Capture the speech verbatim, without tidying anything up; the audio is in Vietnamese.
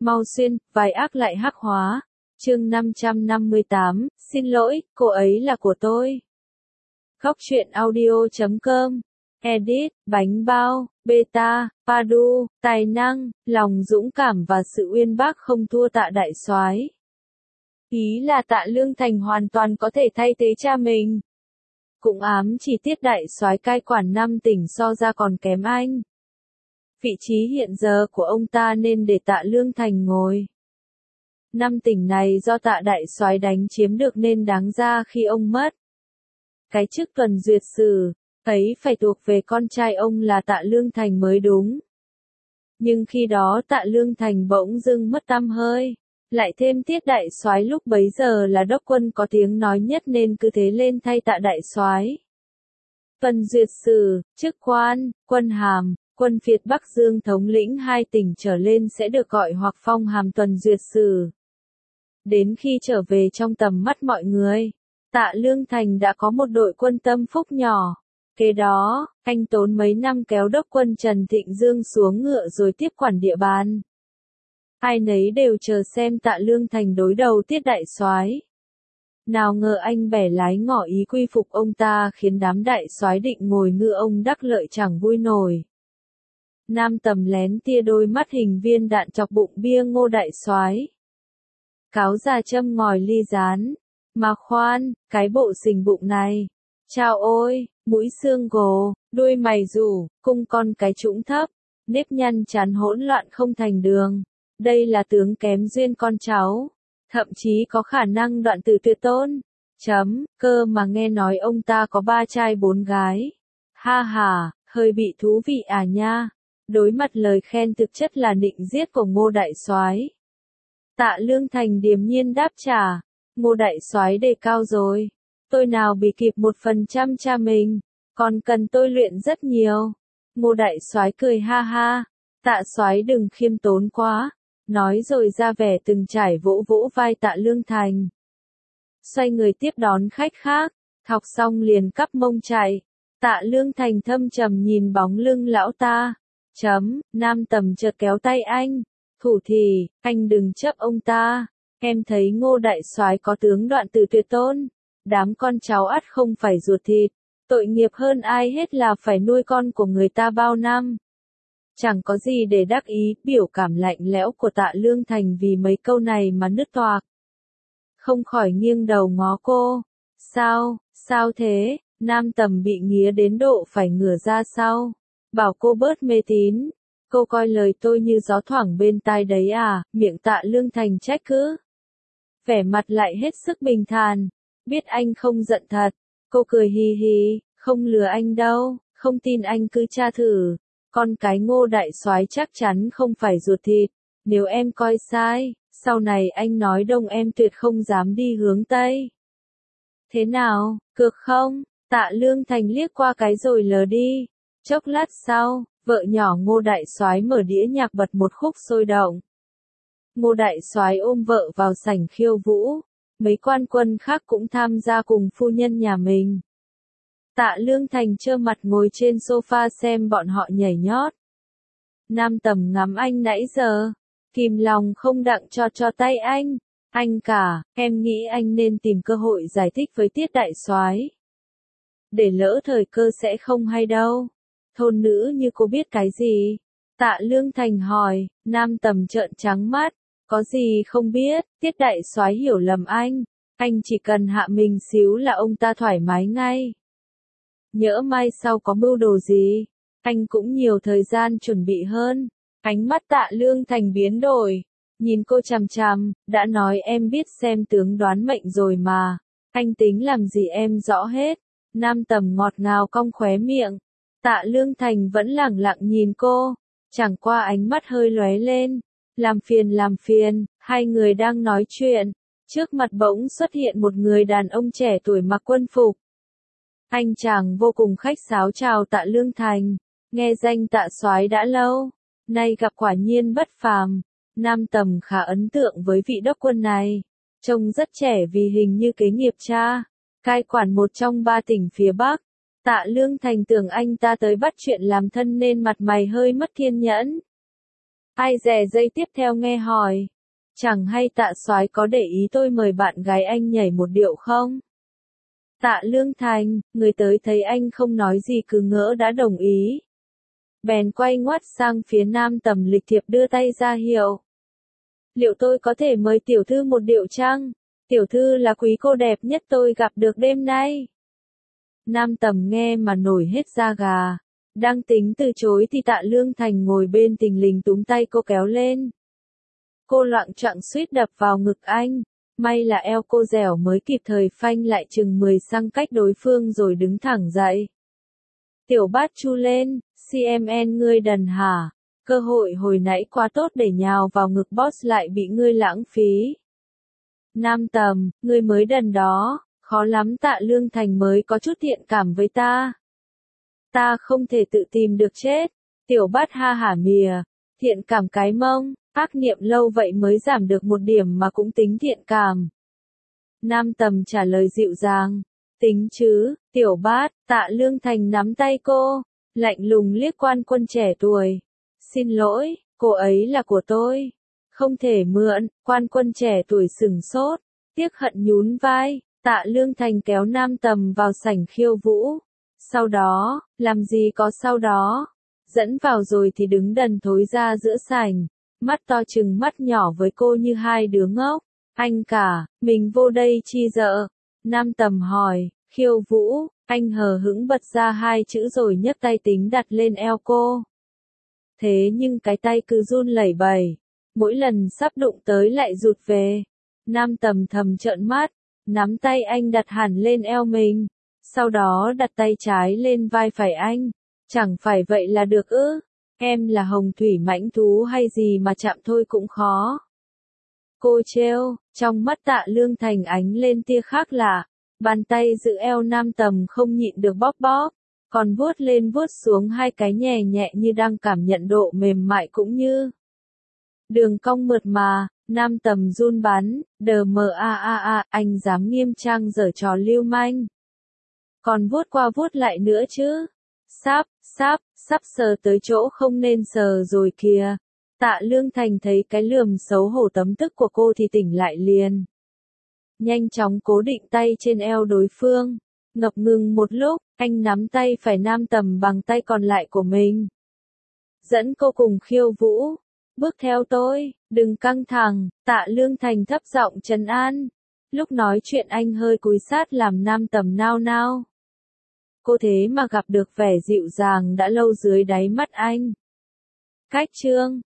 Mau xuyên, vai ác lại hắc hóa. Chương năm trăm năm mươi tám, xin lỗi, cô ấy là của tôi. Góc truyện audio chấm com. Edit, bánh bao, beta, padu, tài năng, lòng dũng cảm và sự uyên bác không thua Tạ đại soái. Ý là Tạ Lương Thành hoàn toàn có thể thay thế cha mình. Cũng ám chỉ Tiết đại soái cai quản năm tỉnh so ra còn kém anh. Vị trí hiện giờ của ông ta nên để Tạ Lương Thành ngồi. Năm tỉnh này do Tạ đại soái đánh chiếm được nên đáng ra khi ông mất, cái chức tuần duyệt sử ấy phải thuộc về con trai ông là Tạ Lương Thành mới đúng. Nhưng khi đó Tạ Lương Thành bỗng dưng mất tăm hơi, lại thêm Tiết đại soái lúc bấy giờ là đốc quân có tiếng nói nhất nên cứ thế lên thay Tạ đại soái. Tuần duyệt sử, chức quan, quân hàm, quân phiệt Bắc Dương thống lĩnh hai tỉnh trở lên sẽ được gọi hoặc phong hàm tuần duyệt sử. Đến khi trở về trong tầm mắt mọi người, Tạ Lương Thành đã có một đội quân tâm phúc nhỏ. Kế đó, anh tốn mấy năm kéo đốc quân Trần Thịnh Dương xuống ngựa rồi tiếp quản địa bàn. Ai nấy đều chờ xem Tạ Lương Thành đối đầu Tiết đại soái. Nào ngờ anh bẻ lái ngỏ ý quy phục ông ta khiến đám đại soái định ngồi ngựa ông đắc lợi chẳng vui nổi. Nam Tầm lén tia đôi mắt hình viên đạn chọc bụng bia Ngô đại soái. Cáo già châm ngòi ly rán. Mà khoan, cái bộ xình bụng này. Chao ôi, mũi xương gồ, đuôi mày rủ, cung con cái trũng thấp, nếp nhăn chán hỗn loạn không thành đường. Đây là tướng kém duyên con cháu. Thậm chí có khả năng đoạn tử tuyệt tôn. Chấm, cơ mà nghe nói ông ta có ba trai bốn gái. Ha ha, hơi bị thú vị à nha. Đối mặt lời khen thực chất là nịnh giết của Ngô đại soái. Tạ Lương Thành điềm nhiên đáp trả. Ngô đại soái đề cao rồi. Tôi nào bị kịp một phần trăm cha mình. Còn cần tôi luyện rất nhiều. Ngô đại soái cười ha ha. Tạ soái đừng khiêm tốn quá. Nói rồi ra vẻ từng trải vỗ vỗ vai Tạ Lương Thành. Xoay người tiếp đón khách khác. Thọc xong liền cắp mông chạy. Tạ Lương Thành thâm trầm nhìn bóng lưng lão ta. Chấm, Nam Tầm chợt kéo tay anh. Thủ thì, anh đừng chấp ông ta. Em thấy Ngô đại soái có tướng đoạn tử tuyệt tôn. Đám con cháu ắt không phải ruột thịt. Tội nghiệp hơn ai hết là phải nuôi con của người ta bao năm. Chẳng có gì để đắc ý, biểu cảm lạnh lẽo của Tạ Lương Thành vì mấy câu này mà nứt toạc. Không khỏi nghiêng đầu ngó cô. Sao, sao thế, Nam Tầm bị nghía đến độ phải ngửa ra sau. Bảo cô bớt mê tín. Cô coi lời tôi như gió thoảng bên tai đấy à, miệng Tạ Lương Thành trách cứ. Vẻ mặt lại hết sức bình thản. Biết anh không giận thật. Cô cười hì hì, không lừa anh đâu, không tin anh cứ tra thử. Con cái Ngô đại soái chắc chắn không phải ruột thịt. Nếu em coi sai, sau này anh nói đông em tuyệt không dám đi hướng Tây. Thế nào, cược không? Tạ Lương Thành liếc qua cái rồi lờ đi. Chốc lát sau, vợ nhỏ Ngô đại soái mở đĩa nhạc bật một khúc sôi động. Ngô đại soái ôm vợ vào sảnh khiêu vũ. Mấy quan quân khác cũng tham gia cùng phu nhân nhà mình. Tạ Lương Thành trơ mặt ngồi trên sofa xem bọn họ nhảy nhót. Nam Tầm ngắm anh nãy giờ, kìm lòng không đặng cho cho tay anh. Anh cả, em nghĩ anh nên tìm cơ hội giải thích với Tiết đại soái. Để lỡ thời cơ sẽ không hay đâu. Thôn nữ như cô biết cái gì? Tạ Lương Thành hỏi. Nam Tầm trợn trắng mắt. Có gì không biết, Tiết đại soái hiểu lầm anh. Anh chỉ cần hạ mình xíu là ông ta thoải mái ngay. Nhỡ mai sau có mưu đồ gì, anh cũng nhiều thời gian chuẩn bị hơn. Ánh mắt Tạ Lương Thành biến đổi. Nhìn cô chằm chằm, đã nói em biết xem tướng đoán mệnh rồi mà. Anh tính làm gì em rõ hết. Nam Tầm ngọt ngào cong khóe miệng. Tạ Lương Thành vẫn lẳng lặng nhìn cô. Chẳng qua ánh mắt hơi lóe lên. Làm phiền làm phiền, hai người đang nói chuyện. Trước mặt bỗng xuất hiện một người đàn ông trẻ tuổi mặc quân phục. Anh chàng vô cùng khách sáo chào Tạ Lương Thành. Nghe danh Tạ soái đã lâu. Nay gặp quả nhiên bất phàm. Nam Tầm khá ấn tượng với vị đốc quân này. Trông rất trẻ vì hình như kế nghiệp cha. Cai quản một trong ba tỉnh phía Bắc. Tạ Lương Thành tưởng anh ta tới bắt chuyện làm thân nên mặt mày hơi mất kiên nhẫn. Ai dè giây tiếp theo nghe hỏi. Chẳng hay Tạ soái có để ý tôi mời bạn gái anh nhảy một điệu không? Tạ Lương Thành, người tới thấy anh không nói gì cứ ngỡ đã đồng ý. Bèn quay ngoắt sang phía Nam Tầm lịch thiệp đưa tay ra hiệu. Liệu tôi có thể mời tiểu thư một điệu chăng? Tiểu thư là quý cô đẹp nhất tôi gặp được đêm nay. Nam Tầm nghe mà nổi hết da gà. Đang tính từ chối thì Tạ Lương Thành ngồi bên thình lình túm tay cô kéo lên. Cô loạng choạng suýt đập vào ngực anh. May là eo cô dẻo mới kịp thời phanh lại chừng mười xăng cách đối phương rồi đứng thẳng dậy. Tiểu Bát chu lên, xê em en ngươi đần hả? Cơ hội hồi nãy quá tốt để nhào vào ngực boss lại bị ngươi lãng phí. Nam Tầm, ngươi mới đần đó, khó lắm Tạ Lương Thành mới có chút thiện cảm với ta. Ta không thể tự tìm được chết. Tiểu Bát ha hả mìa, thiện cảm cái mông, ác niệm lâu vậy mới giảm được một điểm mà cũng tính thiện cảm. Nam Tầm trả lời dịu dàng, tính chứ, Tiểu Bát. Tạ Lương Thành nắm tay cô, lạnh lùng liếc Quan Quân trẻ tuổi. Xin lỗi, cô ấy là của tôi. Không thể mượn. Quan Quân trẻ tuổi sừng sốt, tiếc hận nhún vai. Tạ Lương Thành kéo Nam Tầm vào sảnh khiêu vũ. Sau đó, làm gì có sau đó. Dẫn vào rồi thì đứng đần thối ra giữa sảnh. Mắt to trừng mắt nhỏ với cô như hai đứa ngốc. Anh cả, mình vô đây chi dợ? Nam Tầm hỏi. Khiêu vũ. Anh hờ hững bật ra hai chữ rồi nhấc tay tính đặt lên eo cô. Thế nhưng cái tay cứ run lẩy bẩy. Mỗi lần sắp đụng tới lại rụt về. Nam Tầm thầm trợn mắt. Nắm tay anh đặt hẳn lên eo mình. Sau đó đặt tay trái lên vai phải anh. Chẳng phải vậy là được ư? Em là hồng thủy mãnh thú hay gì mà chạm thôi cũng khó. Cô trêu, trong mắt Tạ Lương Thành ánh lên tia khác lạ. Bàn tay giữ eo Nam Tầm không nhịn được bóp bóp. Còn vuốt lên vuốt xuống hai cái nhẹ nhẹ như đang cảm nhận độ mềm mại cũng như đường cong mượt mà. Nam Tầm run bắn, đờ mờ a a a, anh dám nghiêm trang giở trò lưu manh. Còn vuốt qua vuốt lại nữa chứ. Sắp, sắp, sắp sờ tới chỗ không nên sờ rồi kìa. Tạ Lương Thành thấy cái lườm xấu hổ tấm tức của cô thì tỉnh lại liền. Nhanh chóng cố định tay trên eo đối phương. Ngập ngừng một lúc, anh nắm tay phải Nam Tầm bằng tay còn lại của mình. Dẫn cô cùng khiêu vũ. Bước theo tôi, đừng căng thẳng. Tạ Lương Thành thấp giọng trấn an. Lúc nói chuyện anh hơi cúi sát làm Nam Tầm nao nao. Cô thế mà gặp được vẻ dịu dàng đã lâu dưới đáy mắt anh. Cách chương